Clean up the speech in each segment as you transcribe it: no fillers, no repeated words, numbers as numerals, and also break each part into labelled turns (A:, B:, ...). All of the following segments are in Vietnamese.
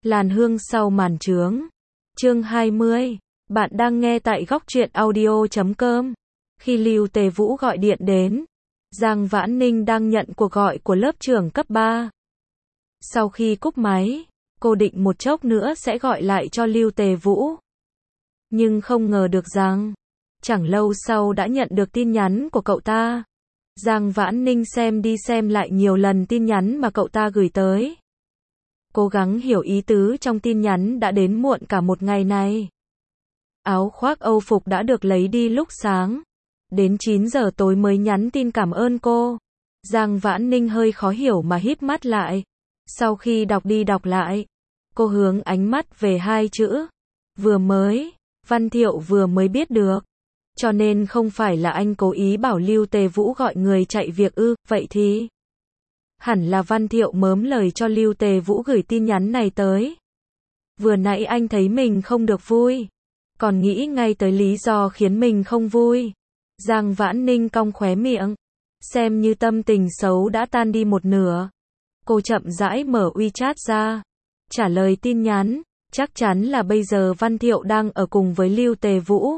A: Làn hương sau màn trướng. Chương 20. Bạn đang nghe tại góc truyện audio.com. Khi Lưu Tề Vũ gọi điện đến, Giang Vãn Ninh đang nhận cuộc gọi của lớp trưởng cấp 3. Sau khi cúp máy, cô định một chốc nữa sẽ gọi lại cho Lưu Tề Vũ. Nhưng không ngờ được rằng, chẳng lâu sau đã nhận được tin nhắn của cậu ta. Giang Vãn Ninh xem đi xem lại nhiều lần tin nhắn mà cậu ta gửi tới. Cố gắng hiểu ý tứ trong tin nhắn đã đến muộn cả một ngày này. Áo khoác Âu phục đã được lấy đi lúc sáng. Đến 9 giờ tối mới nhắn tin cảm ơn cô. Giang Vãn Ninh hơi khó hiểu mà híp mắt lại. Sau khi đọc đi đọc lại, cô hướng ánh mắt về hai chữ. Vừa mới, Văn Thiệu vừa mới biết được. Cho nên không phải là anh cố ý bảo Lưu Tề Vũ gọi người chạy việc ư, vậy thì hẳn là Văn Thiệu mớm lời cho Lưu Tề Vũ gửi tin nhắn này tới. Vừa nãy anh thấy mình không được vui, còn nghĩ ngay tới lý do khiến mình không vui. Giang Vãn Ninh cong khóe miệng, xem như tâm tình xấu đã tan đi một nửa. Cô chậm rãi mở WeChat ra, trả lời tin nhắn, chắc chắn là bây giờ Văn Thiệu đang ở cùng với Lưu Tề Vũ.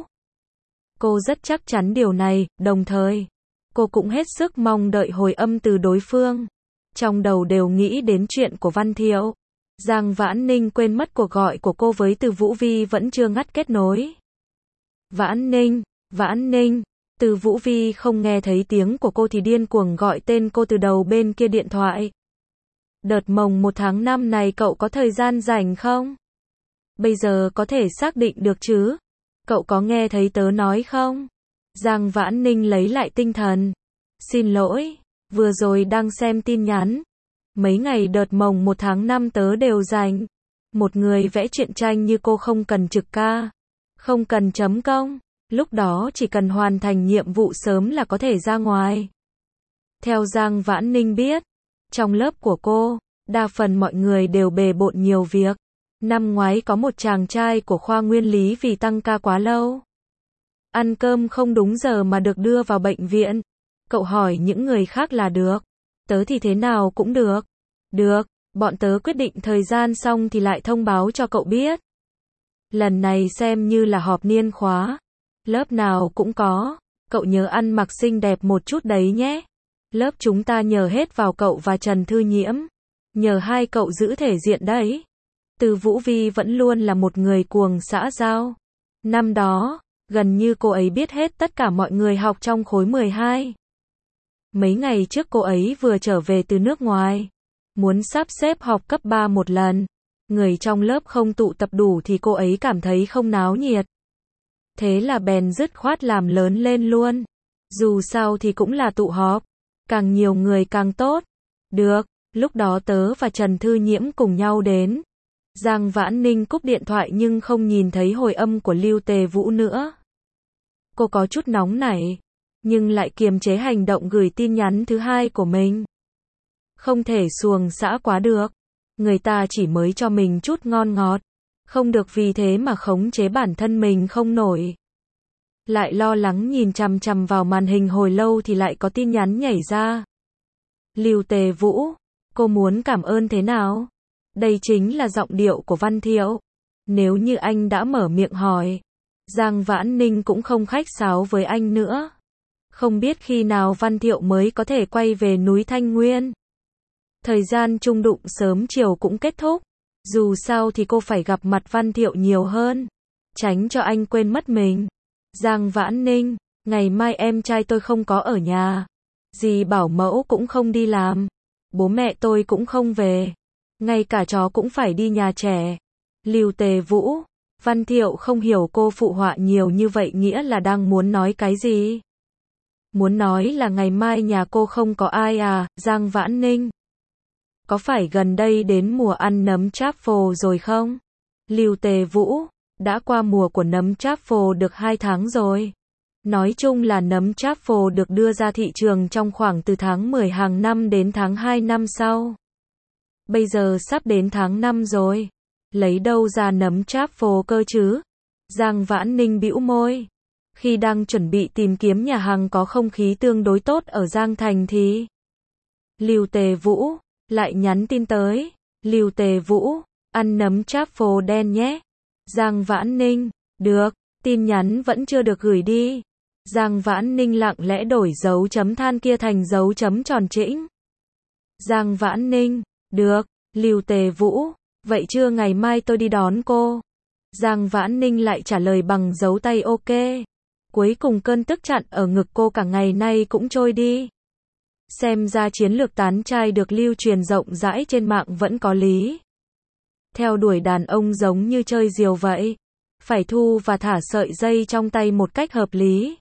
A: Cô rất chắc chắn điều này, đồng thời, cô cũng hết sức mong đợi hồi âm từ đối phương. Trong đầu đều nghĩ đến chuyện của Văn Thiệu. Giang Vãn Ninh quên mất cuộc gọi của cô với Từ Vũ Vi vẫn chưa ngắt kết nối. Vãn Ninh, Từ Vũ Vi không nghe thấy tiếng của cô thì điên cuồng gọi tên cô từ đầu bên kia điện thoại. Đợt mồng 1 tháng 5 này cậu có thời gian rảnh không? Bây giờ có thể xác định được chứ? Cậu có nghe thấy tớ nói không? Giang Vãn Ninh lấy lại tinh thần. Xin lỗi, vừa rồi đang xem tin nhắn. Mấy ngày đợt mồng 1 tháng 5 tớ đều rảnh. Một người vẽ truyện tranh như cô không cần trực ca, không cần chấm công, lúc đó chỉ cần hoàn thành nhiệm vụ sớm là có thể ra ngoài. Theo Giang Vãn Ninh biết, trong lớp của cô, đa phần mọi người đều bề bộn nhiều việc. Năm ngoái có một chàng trai của khoa nguyên lý vì tăng ca quá lâu, ăn cơm không đúng giờ mà được đưa vào bệnh viện. Cậu hỏi những người khác là được, tớ thì thế nào cũng được. Được, bọn tớ quyết định thời gian xong thì lại thông báo cho cậu biết. Lần này xem như là họp niên khóa, lớp nào cũng có, cậu nhớ ăn mặc xinh đẹp một chút đấy nhé. Lớp chúng ta nhờ hết vào cậu và Trần Thư Nhiễm, nhờ hai cậu giữ thể diện đấy. Từ Vũ Vi vẫn luôn là một người cuồng xã giao. Năm đó, gần như cô ấy biết hết tất cả mọi người học trong khối 12. Mấy ngày trước cô ấy vừa trở về từ nước ngoài, muốn sắp xếp học cấp 3 một lần. Người trong lớp không tụ tập đủ thì cô ấy cảm thấy không náo nhiệt. Thế là bèn dứt khoát làm lớn lên luôn. Dù sao thì cũng là tụ họp, càng nhiều người càng tốt. Được, lúc đó tớ và Trần Thư Nhiễm cùng nhau đến. Giang Vãn Ninh cúp điện thoại nhưng không nhìn thấy hồi âm của Lưu Tề Vũ nữa. Cô có chút nóng nảy, nhưng lại kiềm chế hành động gửi tin nhắn thứ hai của mình. Không thể xuồng xã quá được. Người ta chỉ mới cho mình chút ngon ngọt, không được vì thế mà khống chế bản thân mình không nổi. Lại lo lắng nhìn chằm chằm vào màn hình hồi lâu thì lại có tin nhắn nhảy ra. Lưu Tề Vũ, cô muốn cảm ơn thế nào? Đây chính là giọng điệu của Văn Thiệu. Nếu như anh đã mở miệng hỏi, Giang Vãn Ninh cũng không khách sáo với anh nữa. Không biết khi nào Văn Thiệu mới có thể quay về núi Thanh Nguyên. Thời gian chung đụng sớm chiều cũng kết thúc. Dù sao thì cô phải gặp mặt Văn Thiệu nhiều hơn, tránh cho anh quên mất mình. Giang Vãn Ninh, ngày mai em trai tôi không có ở nhà. Dì bảo mẫu cũng không đi làm. Bố mẹ tôi cũng không về. Ngay cả chó cũng phải đi nhà trẻ. Lưu Tề Vũ, Văn Thiệu không hiểu cô phụ họa nhiều như vậy nghĩa là đang muốn nói cái gì? Muốn nói là ngày mai nhà cô không có ai à, Giang Vãn Ninh? Có phải gần đây đến mùa ăn nấm truffle rồi không? Lưu Tề Vũ, đã qua mùa của nấm truffle được 2 tháng rồi. Nói chung là nấm truffle được đưa ra thị trường trong khoảng từ tháng 10 hàng năm đến tháng 2 năm sau. Bây giờ sắp đến tháng 5 rồi. Lấy đâu ra nấm truffle cơ chứ? Giang Vãn Ninh bĩu môi. Khi đang chuẩn bị tìm kiếm nhà hàng có không khí tương đối tốt ở Giang Thành thì Lưu Tề Vũ lại nhắn tin tới. Lưu Tề Vũ, ăn nấm truffle đen nhé. Giang Vãn Ninh, được, tin nhắn vẫn chưa được gửi đi. Giang Vãn Ninh lặng lẽ đổi dấu chấm than kia thành dấu chấm tròn trĩnh. Giang Vãn Ninh, được, Lưu Tề Vũ, vậy trưa ngày mai tôi đi đón cô. Giang Vãn Ninh lại trả lời bằng dấu tay ok. Cuối cùng cơn tức chặn ở ngực cô cả ngày nay cũng trôi đi. Xem ra chiến lược tán trai được lưu truyền rộng rãi trên mạng vẫn có lý. Theo đuổi đàn ông giống như chơi diều vậy. Phải thu và thả sợi dây trong tay một cách hợp lý.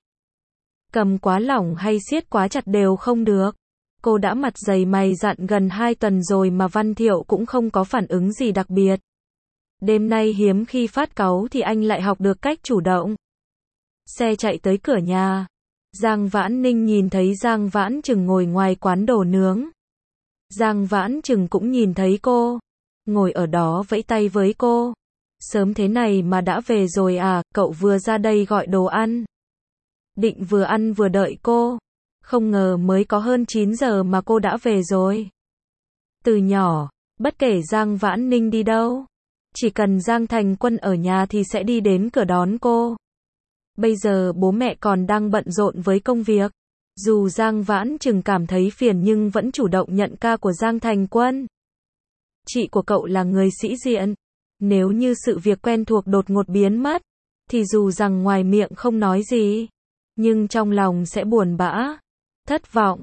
A: Cầm quá lỏng hay siết quá chặt đều không được. Cô đã mặt dày mày dặn gần 2 tuần rồi mà Văn Thiệu cũng không có phản ứng gì đặc biệt. Đêm nay hiếm khi phát cáu thì anh lại học được cách chủ động. Xe chạy tới cửa nhà. Giang Vãn Ninh nhìn thấy Giang Vãn Trừng ngồi ngoài quán đồ nướng. Giang Vãn Trừng cũng nhìn thấy cô. Ngồi ở đó vẫy tay với cô. Sớm thế này mà đã về rồi à, cậu vừa ra đây gọi đồ ăn. Định vừa ăn vừa đợi cô. Không ngờ mới có hơn 9 giờ mà cô đã về rồi. Từ nhỏ, bất kể Giang Vãn Ninh đi đâu, chỉ cần Giang Thành Quân ở nhà thì sẽ đi đến cửa đón cô. Bây giờ bố mẹ còn đang bận rộn với công việc. Dù Giang Vãn Trừng cảm thấy phiền nhưng vẫn chủ động nhận ca của Giang Thành Quân. Chị của cậu là người sĩ diện. Nếu như sự việc quen thuộc đột ngột biến mất, thì dù rằng ngoài miệng không nói gì, nhưng trong lòng sẽ buồn bã, thất vọng.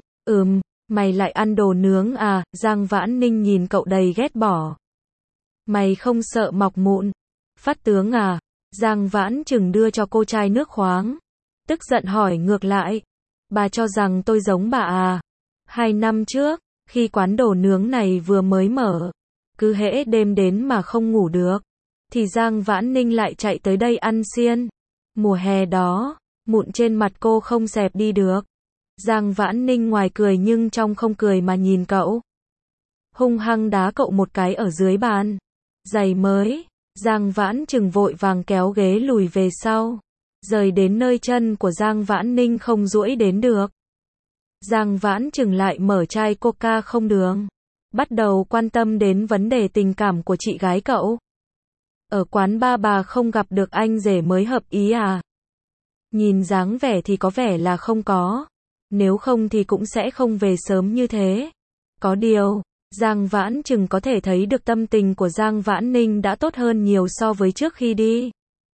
A: Mày lại ăn đồ nướng à? Giang Vãn Ninh nhìn cậu đầy ghét bỏ. Mày không sợ mọc mụn? Phát tướng à? Giang Vãn Trừng đưa cho cô chai nước khoáng. Tức giận hỏi ngược lại. Bà cho rằng tôi giống bà à? 2 năm trước, khi quán đồ nướng này vừa mới mở, cứ hễ đêm đến mà không ngủ được, thì Giang Vãn Ninh lại chạy tới đây ăn xiên. Mùa hè đó, mụn trên mặt cô không xẹp đi được. Giang Vãn Ninh ngoài cười nhưng trong không cười mà nhìn cậu. Hung hăng đá cậu một cái ở dưới bàn. Giày mới. Giang Vãn Trừng vội vàng kéo ghế lùi về sau. Rời đến nơi chân của Giang Vãn Ninh không duỗi đến được. Giang Vãn Trừng lại mở chai coca không đường. Bắt đầu quan tâm đến vấn đề tình cảm của chị gái cậu. Ở quán ba bà không gặp được anh rể mới hợp ý à? Nhìn dáng vẻ thì có vẻ là không có. Nếu không thì cũng sẽ không về sớm như thế. Có điều, Giang Vãn Trừng có thể thấy được tâm tình của Giang Vãn Ninh đã tốt hơn nhiều so với trước khi đi.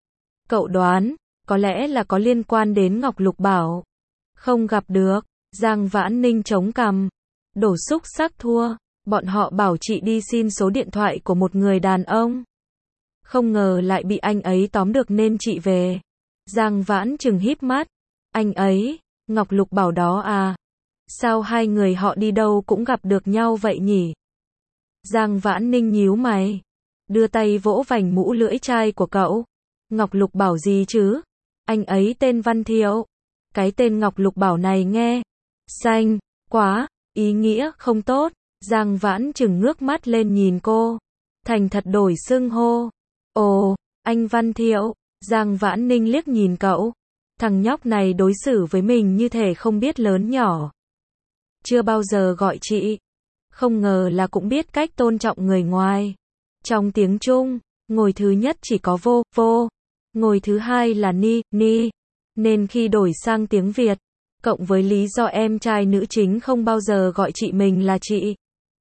A: Cậu đoán, có lẽ là có liên quan đến Ngọc Lục Bảo. Không gặp được, Giang Vãn Ninh chống cằm. Đổ xúc sắc thua, bọn họ bảo chị đi xin số điện thoại của một người đàn ông. Không ngờ lại bị anh ấy tóm được nên chị về. Giang Vãn Trừng híp mắt. Anh ấy, Ngọc Lục Bảo đó à? Sao hai người họ đi đâu cũng gặp được nhau vậy nhỉ? Giang Vãn Ninh nhíu mày. Đưa tay vỗ vành mũ lưỡi chai của cậu. Ngọc Lục Bảo gì chứ? Anh ấy tên Văn Thiệu. Cái tên Ngọc Lục Bảo này nghe xanh quá, ý nghĩa không tốt. Giang Vãn Trừng ngước mắt lên nhìn cô. Thành thật đổi xưng hô. Ồ, anh Văn Thiệu. Giang Vãn Ninh liếc nhìn cậu. Thằng nhóc này đối xử với mình như thể không biết lớn nhỏ. Chưa bao giờ gọi chị. Không ngờ là cũng biết cách tôn trọng người ngoài. Trong tiếng Trung, ngồi thứ nhất chỉ có vô, vô. Ngồi thứ hai là ni, ni. Nên khi đổi sang tiếng Việt, cộng với lý do em trai nữ chính không bao giờ gọi chị mình là chị.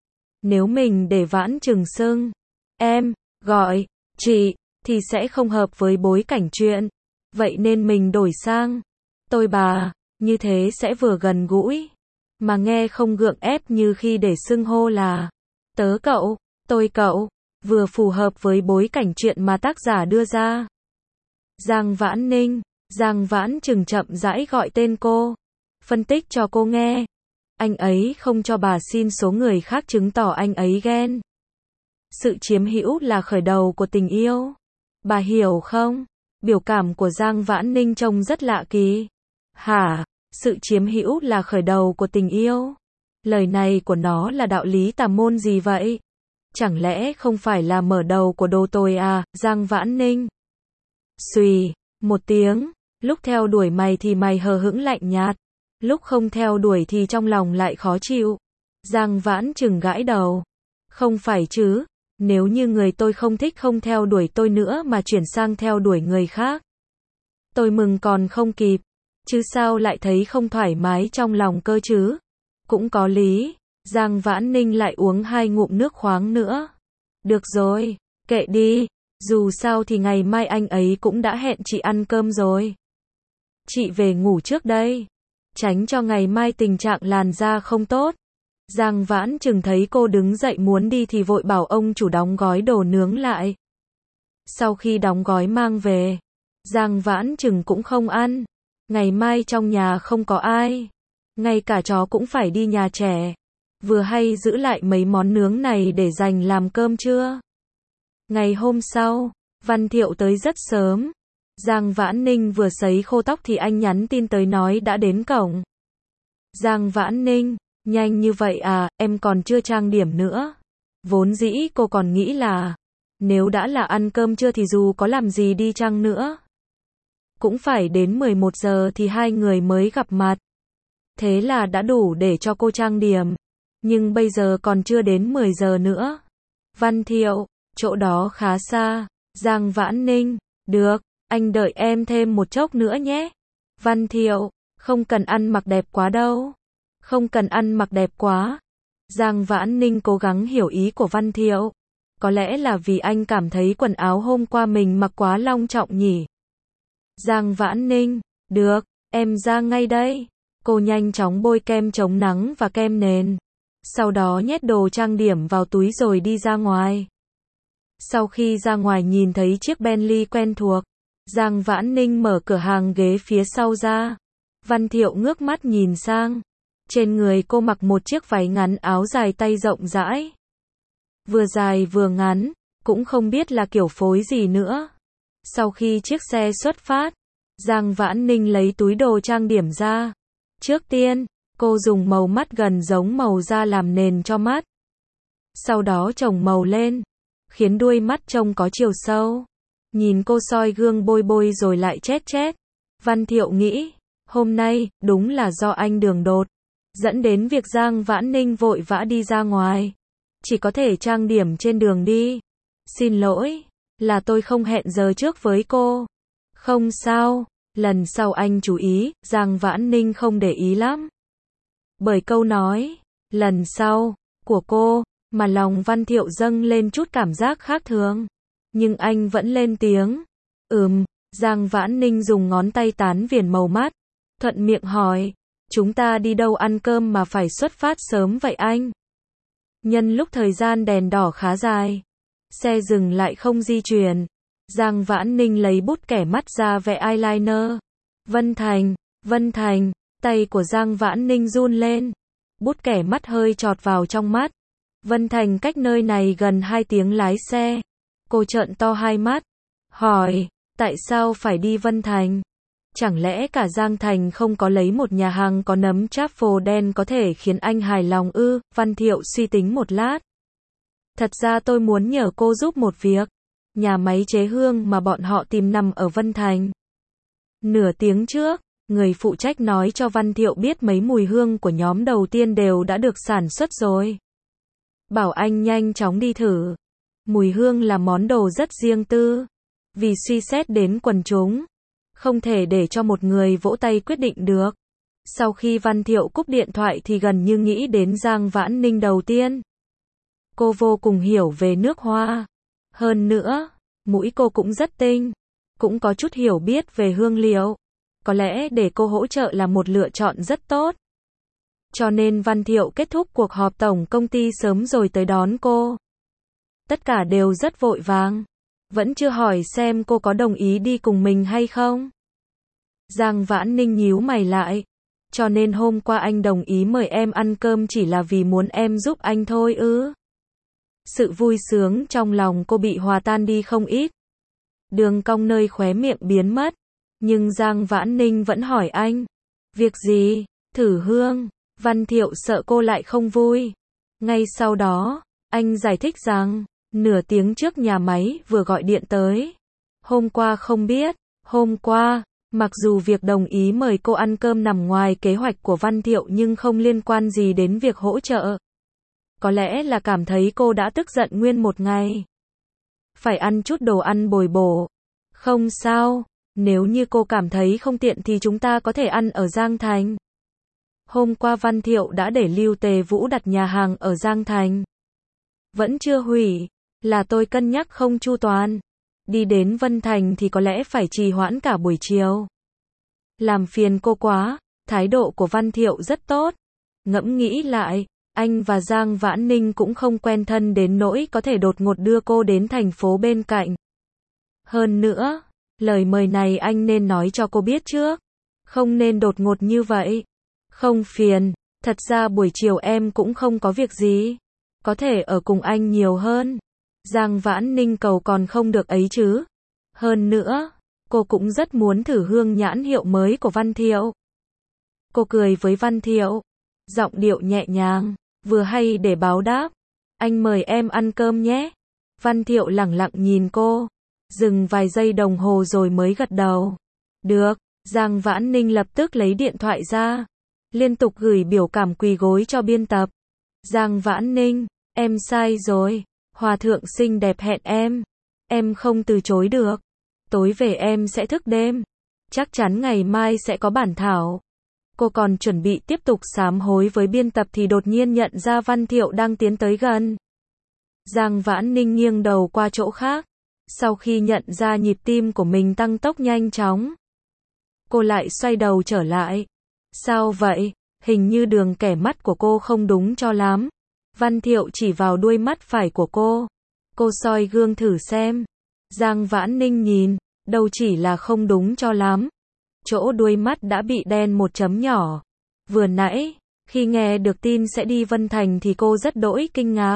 A: Nếu mình để Vãn Trừng xưng em, gọi chị, thì sẽ không hợp với bối cảnh chuyện. Vậy nên mình đổi sang tôi bà, như thế sẽ vừa gần gũi, mà nghe không gượng ép như khi để xưng hô là tớ cậu, tôi cậu, vừa phù hợp với bối cảnh chuyện mà tác giả đưa ra. Giang Vãn Ninh, Giang Vãn Trừng chậm rãi gọi tên cô, phân tích cho cô nghe. Anh ấy không cho bà xin số người khác chứng tỏ anh ấy ghen. Sự chiếm hữu là khởi đầu của tình yêu. Bà hiểu không? Biểu cảm của Giang Vãn Ninh trông rất lạ kỳ. Hả? Sự chiếm hữu là khởi đầu của tình yêu? Lời này của nó là đạo lý tà môn gì vậy? Chẳng lẽ không phải là mở đầu của đồ tồi à? Giang Vãn Ninh. Xùy, một tiếng. Lúc theo đuổi mày thì mày hờ hững lạnh nhạt. Lúc không theo đuổi thì trong lòng lại khó chịu. Giang Vãn Trừng gãi đầu. Không phải chứ? Nếu như người tôi không thích không theo đuổi tôi nữa mà chuyển sang theo đuổi người khác, tôi mừng còn không kịp, chứ sao lại thấy không thoải mái trong lòng cơ chứ? Cũng có lý. Giang Vãn Ninh lại uống 2 ngụm nước khoáng nữa. Được rồi, kệ đi, dù sao thì ngày mai anh ấy cũng đã hẹn chị ăn cơm rồi. Chị về ngủ trước đây, tránh cho ngày mai tình trạng làn da không tốt. Giang Vãn Trừng thấy cô đứng dậy muốn đi thì vội bảo ông chủ đóng gói đồ nướng lại. Sau khi đóng gói mang về, Giang Vãn Trừng cũng không ăn. Ngày mai trong nhà không có ai, ngay cả chó cũng phải đi nhà trẻ. Vừa hay giữ lại mấy món nướng này để dành làm cơm trưa. Ngày hôm sau, Văn Thiệu tới rất sớm. Giang Vãn Ninh vừa sấy khô tóc thì anh nhắn tin tới nói đã đến cổng. Giang Vãn Ninh, nhanh như vậy à, em còn chưa trang điểm nữa. Vốn dĩ cô còn nghĩ là, nếu đã là ăn cơm trưa thì dù có làm gì đi chăng nữa, cũng phải đến 11 giờ thì hai người mới gặp mặt. Thế là đã đủ để cho cô trang điểm. Nhưng bây giờ còn chưa đến 10 giờ nữa. Văn Thiệu, chỗ đó khá xa. Giang Vãn Ninh, được, anh đợi em thêm một chốc nữa nhé. Văn Thiệu, không cần ăn mặc đẹp quá đâu. Không cần ăn mặc đẹp quá. Giang Vãn Ninh cố gắng hiểu ý của Văn Thiệu. Có lẽ là vì anh cảm thấy quần áo hôm qua mình mặc quá long trọng nhỉ. Giang Vãn Ninh, được, em ra ngay đây. Cô nhanh chóng bôi kem chống nắng và kem nền. Sau đó nhét đồ trang điểm vào túi rồi đi ra ngoài. Sau khi ra ngoài nhìn thấy chiếc Bentley quen thuộc, Giang Vãn Ninh mở cửa hàng ghế phía sau ra. Văn Thiệu ngước mắt nhìn sang. Trên người cô mặc một chiếc váy ngắn áo dài tay rộng rãi. Vừa dài vừa ngắn, cũng không biết là kiểu phối gì nữa. Sau khi chiếc xe xuất phát, Giang Vãn Ninh lấy túi đồ trang điểm ra. Trước tiên, cô dùng màu mắt gần giống màu da làm nền cho mắt. Sau đó chồng màu lên, khiến đuôi mắt trông có chiều sâu. Nhìn cô soi gương bôi bôi rồi lại chét chét. Văn Thiệu nghĩ, hôm nay, đúng là do anh đường đột, dẫn đến việc Giang Vãn Ninh vội vã đi ra ngoài. Chỉ có thể trang điểm trên đường đi. Xin lỗi, là tôi không hẹn giờ trước với cô. Không sao, lần sau anh chú ý. Giang Vãn Ninh không để ý lắm. Bởi câu nói, lần sau, của cô, mà lòng Văn Thiệu dâng lên chút cảm giác khác thường. Nhưng anh vẫn lên tiếng. Giang Vãn Ninh dùng ngón tay tán viền màu mắt. Thuận miệng hỏi, chúng ta đi đâu ăn cơm mà phải xuất phát sớm vậy anh? Nhân lúc thời gian đèn đỏ khá dài, xe dừng lại không di chuyển. Giang Vãn Ninh lấy bút kẻ mắt ra vẽ eyeliner. Vân Thành, tay của Giang Vãn Ninh run lên. Bút kẻ mắt hơi chọt vào trong mắt. Vân Thành cách nơi này gần 2 tiếng lái xe. Cô trợn to hai mắt, hỏi, tại sao phải đi Vân Thành? Chẳng lẽ cả Giang Thành không có lấy một nhà hàng có nấm truffle đen có thể khiến anh hài lòng ư? Văn Thiệu suy tính một lát. Thật ra tôi muốn nhờ cô giúp một việc. Nhà máy chế hương mà bọn họ tìm nằm ở Vân Thành. Nửa tiếng trước, người phụ trách nói cho Văn Thiệu biết mấy mùi hương của nhóm đầu tiên đều đã được sản xuất rồi. Bảo anh nhanh chóng đi thử. Mùi hương là món đồ rất riêng tư. Vì suy xét đến quần chúng, không thể để cho một người vỗ tay quyết định được. Sau khi Văn Thiệu cúp điện thoại thì gần như nghĩ đến Giang Vãn Ninh đầu tiên. Cô vô cùng hiểu về nước hoa. Hơn nữa, mũi cô cũng rất tinh. Cũng có chút hiểu biết về hương liệu. Có lẽ để cô hỗ trợ là một lựa chọn rất tốt. Cho nên Văn Thiệu kết thúc cuộc họp tổng công ty sớm rồi tới đón cô. Tất cả đều rất vội vàng. Vẫn chưa hỏi xem cô có đồng ý đi cùng mình hay không. Giang Vãn Ninh nhíu mày lại. Cho nên hôm qua anh đồng ý mời em ăn cơm chỉ là vì muốn em giúp anh thôi ư? Sự vui sướng trong lòng cô bị hòa tan đi không ít. Đường cong nơi khóe miệng biến mất. Nhưng Giang Vãn Ninh vẫn hỏi anh. Việc gì? Thử hương. Văn Thiệu sợ cô lại không vui. Ngay sau đó, anh giải thích rằng, nửa tiếng trước nhà máy vừa gọi điện tới. Hôm qua không biết. Hôm qua, mặc dù việc đồng ý mời cô ăn cơm nằm ngoài kế hoạch của Văn Thiệu nhưng không liên quan gì đến việc hỗ trợ. Có lẽ là cảm thấy cô đã tức giận nguyên một ngày. Phải ăn chút đồ ăn bồi bổ. Không sao, nếu như cô cảm thấy không tiện thì chúng ta có thể ăn ở Giang Thành. Hôm qua Văn Thiệu đã để Lưu Tề Vũ đặt nhà hàng ở Giang Thành. Vẫn chưa hủy, là tôi cân nhắc không chu toàn. Đi đến Vân Thành thì có lẽ phải trì hoãn cả buổi chiều. Làm phiền cô quá, thái độ của Văn Thiệu rất tốt. Ngẫm nghĩ lại, anh và Giang Vãn Ninh cũng không quen thân đến nỗi có thể đột ngột đưa cô đến thành phố bên cạnh. Hơn nữa, lời mời này anh nên nói cho cô biết trước. Không nên đột ngột như vậy. Không phiền, thật ra buổi chiều em cũng không có việc gì. Có thể ở cùng anh nhiều hơn. Giang Vãn Ninh cầu còn không được ấy chứ. Hơn nữa, cô cũng rất muốn thử hương nhãn hiệu mới của Văn Thiệu. Cô cười với Văn Thiệu, giọng điệu nhẹ nhàng, vừa hay để báo đáp. Anh mời em ăn cơm nhé. Văn Thiệu lẳng lặng nhìn cô, dừng vài giây đồng hồ rồi mới gật đầu. Được, Giang Vãn Ninh lập tức lấy điện thoại ra, liên tục gửi biểu cảm quỳ gối cho biên tập. Giang Vãn Ninh, em sai rồi. Hòa thượng xinh đẹp hẹn em không từ chối được. Tối về em sẽ thức đêm. Chắc chắn ngày mai sẽ có bản thảo. Cô còn chuẩn bị tiếp tục sám hối với biên tập thì đột nhiên nhận ra Văn Thiệu đang tiến tới gần. Giang Vãn Ninh nghiêng đầu qua chỗ khác. Sau khi nhận ra nhịp tim của mình tăng tốc nhanh chóng, cô lại xoay đầu trở lại. Sao vậy? Hình như đường kẻ mắt của cô không đúng cho lắm. Văn Thiệu chỉ vào đuôi mắt phải của cô. Cô soi gương thử xem. Giang Vãn Ninh nhìn, đâu chỉ là không đúng cho lắm. Chỗ đuôi mắt đã bị đen một chấm nhỏ. Vừa nãy, khi nghe được tin sẽ đi Vân Thành thì cô rất đỗi kinh ngạc.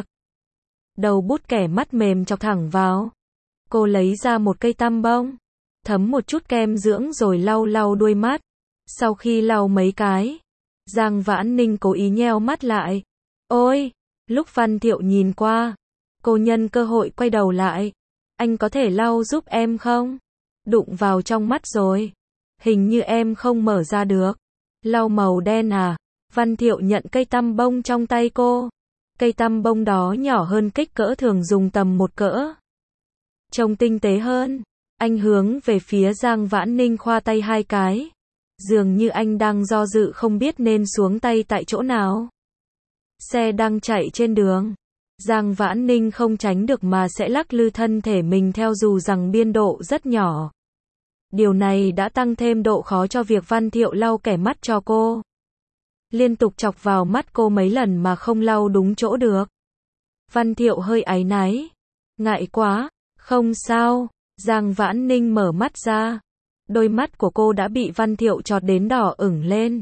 A: Đầu bút kẻ mắt mềm chọc thẳng vào. Cô lấy ra một cây tăm bông, thấm một chút kem dưỡng rồi lau lau đuôi mắt. Sau khi lau mấy cái, Giang Vãn Ninh cố ý nheo mắt lại. Ôi! Lúc Văn Thiệu nhìn qua, cô nhân cơ hội quay đầu lại. Anh có thể lau giúp em không? Đụng vào trong mắt rồi. Hình như em không mở ra được. Lau màu đen à? Văn Thiệu nhận cây tăm bông trong tay cô. Cây tăm bông đó nhỏ hơn kích cỡ thường dùng tầm một cỡ. Trông tinh tế hơn. Anh hướng về phía Giang Vãn Ninh khoa tay hai cái. Dường như anh đang do dự không biết nên xuống tay tại chỗ nào. Xe đang chạy trên đường. Giang Vãn Ninh không tránh được mà sẽ lắc lư thân thể mình theo dù rằng biên độ rất nhỏ. Điều này đã tăng thêm độ khó cho việc Văn Thiệu lau kẻ mắt cho cô. Liên tục chọc vào mắt cô mấy lần mà không lau đúng chỗ được. Văn Thiệu hơi áy náy. Ngại quá. Không sao. Giang Vãn Ninh mở mắt ra. Đôi mắt của cô đã bị Văn Thiệu chọt đến đỏ ửng lên.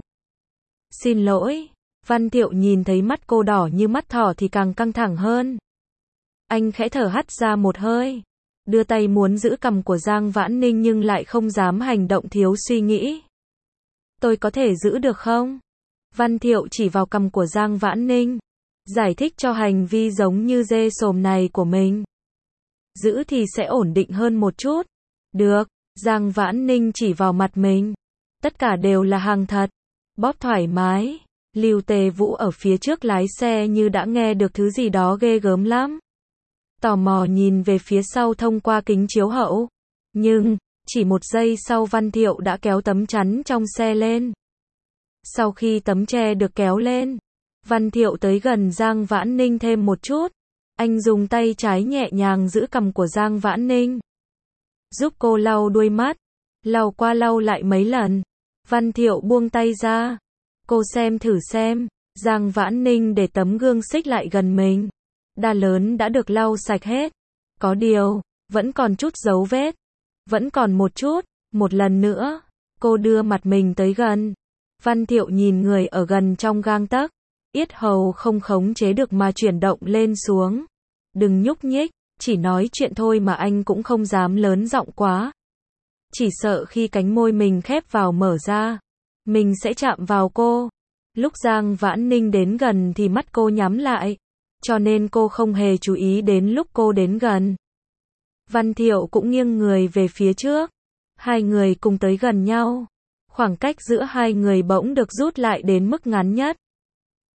A: Xin lỗi. Văn Thiệu nhìn thấy mắt cô đỏ như mắt thỏ thì càng căng thẳng hơn. Anh khẽ thở hắt ra một hơi. Đưa tay muốn giữ cằm của Giang Vãn Ninh nhưng lại không dám hành động thiếu suy nghĩ. Tôi có thể giữ được không? Văn Thiệu chỉ vào cằm của Giang Vãn Ninh. Giải thích cho hành vi giống như dê sồm này của mình. Giữ thì sẽ ổn định hơn một chút. Được, Giang Vãn Ninh chỉ vào mặt mình. Tất cả đều là hàng thật. Bóp thoải mái. Lưu Tề Vũ ở phía trước lái xe như đã nghe được thứ gì đó ghê gớm lắm. Tò mò nhìn về phía sau thông qua kính chiếu hậu. Nhưng, chỉ một giây sau Văn Thiệu đã kéo tấm chắn trong xe lên. Sau khi tấm che được kéo lên, Văn Thiệu tới gần Giang Vãn Ninh thêm một chút. Anh dùng tay trái nhẹ nhàng giữ cằm của Giang Vãn Ninh. Giúp cô lau đuôi mắt. Lau qua lau lại mấy lần. Văn Thiệu buông tay ra. Cô xem thử xem. Giang Vãn Ninh để tấm gương xích lại gần mình. Đa lớn đã được lau sạch hết. Có điều, vẫn còn chút dấu vết. Vẫn còn một chút. Một lần nữa, cô đưa mặt mình tới gần. Văn Thiệu nhìn người ở gần trong gang tấc. Yết hầu không khống chế được mà chuyển động lên xuống. Đừng nhúc nhích, chỉ nói chuyện thôi mà anh cũng không dám lớn giọng quá. Chỉ sợ khi cánh môi mình khép vào mở ra, mình sẽ chạm vào cô. Lúc Giang Vãn Ninh đến gần thì mắt cô nhắm lại, cho nên cô không hề chú ý đến lúc cô đến gần. Văn Thiệu cũng nghiêng người về phía trước. Hai người cùng tới gần nhau. Khoảng cách giữa hai người bỗng được rút lại đến mức ngắn nhất.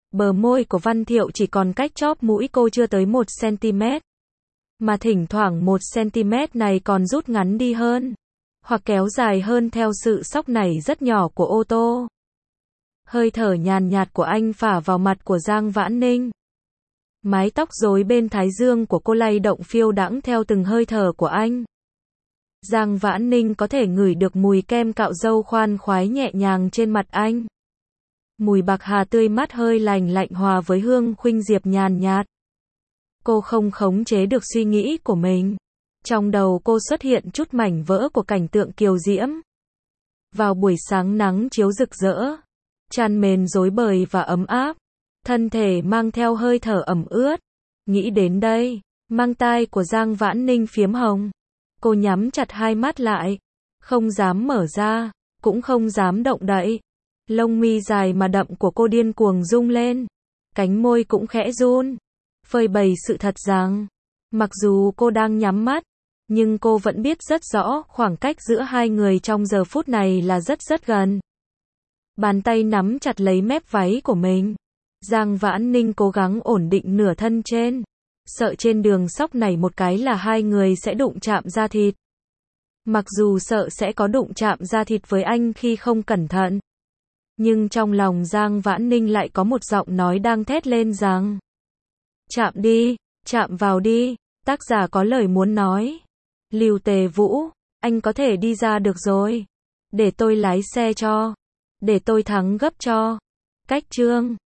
A: Bờ môi của Văn Thiệu chỉ còn cách chóp mũi cô chưa tới 1 cm. Mà thỉnh thoảng 1 cm này còn rút ngắn đi hơn, hoặc kéo dài hơn theo sự xóc nảy rất nhỏ của ô tô. Hơi thở nhàn nhạt của anh phả vào mặt của Giang Vãn Ninh. Mái tóc rối bên thái dương của cô lay động phiêu đãng theo từng hơi thở của anh. Giang Vãn Ninh có thể ngửi được mùi kem cạo râu khoan khoái nhẹ nhàng trên mặt anh. Mùi bạc hà tươi mát hơi lành lạnh hòa với hương khuynh diệp nhàn nhạt. Cô không khống chế được suy nghĩ của mình. Trong đầu cô xuất hiện chút mảnh vỡ của cảnh tượng kiều diễm. Vào buổi sáng nắng chiếu rực rỡ, tràn mền rối bời và ấm áp, thân thể mang theo hơi thở ẩm ướt. Nghĩ đến đây, mang tai của Giang Vãn Ninh phiếm hồng. Cô nhắm chặt hai mắt lại, không dám mở ra, cũng không dám động đậy. Lông mi dài mà đậm của cô điên cuồng rung lên, cánh môi cũng khẽ run, phơi bày sự thật rằng, mặc dù cô đang nhắm mắt, nhưng cô vẫn biết rất rõ khoảng cách giữa hai người trong giờ phút này là rất rất gần. Bàn tay nắm chặt lấy mép váy của mình. Giang Vãn Ninh cố gắng ổn định nửa thân trên, sợ trên đường sóc này một cái là hai người sẽ đụng chạm da thịt. Mặc dù sợ sẽ có đụng chạm da thịt với anh khi không cẩn thận, nhưng trong lòng Giang Vãn Ninh lại có một giọng nói đang thét lên rằng: chạm đi, chạm vào đi. Tác giả có lời muốn nói: Lưu Tề Vũ, anh có thể đi ra được rồi. Để tôi lái xe cho. Để tôi thắng gấp cho. Cách chương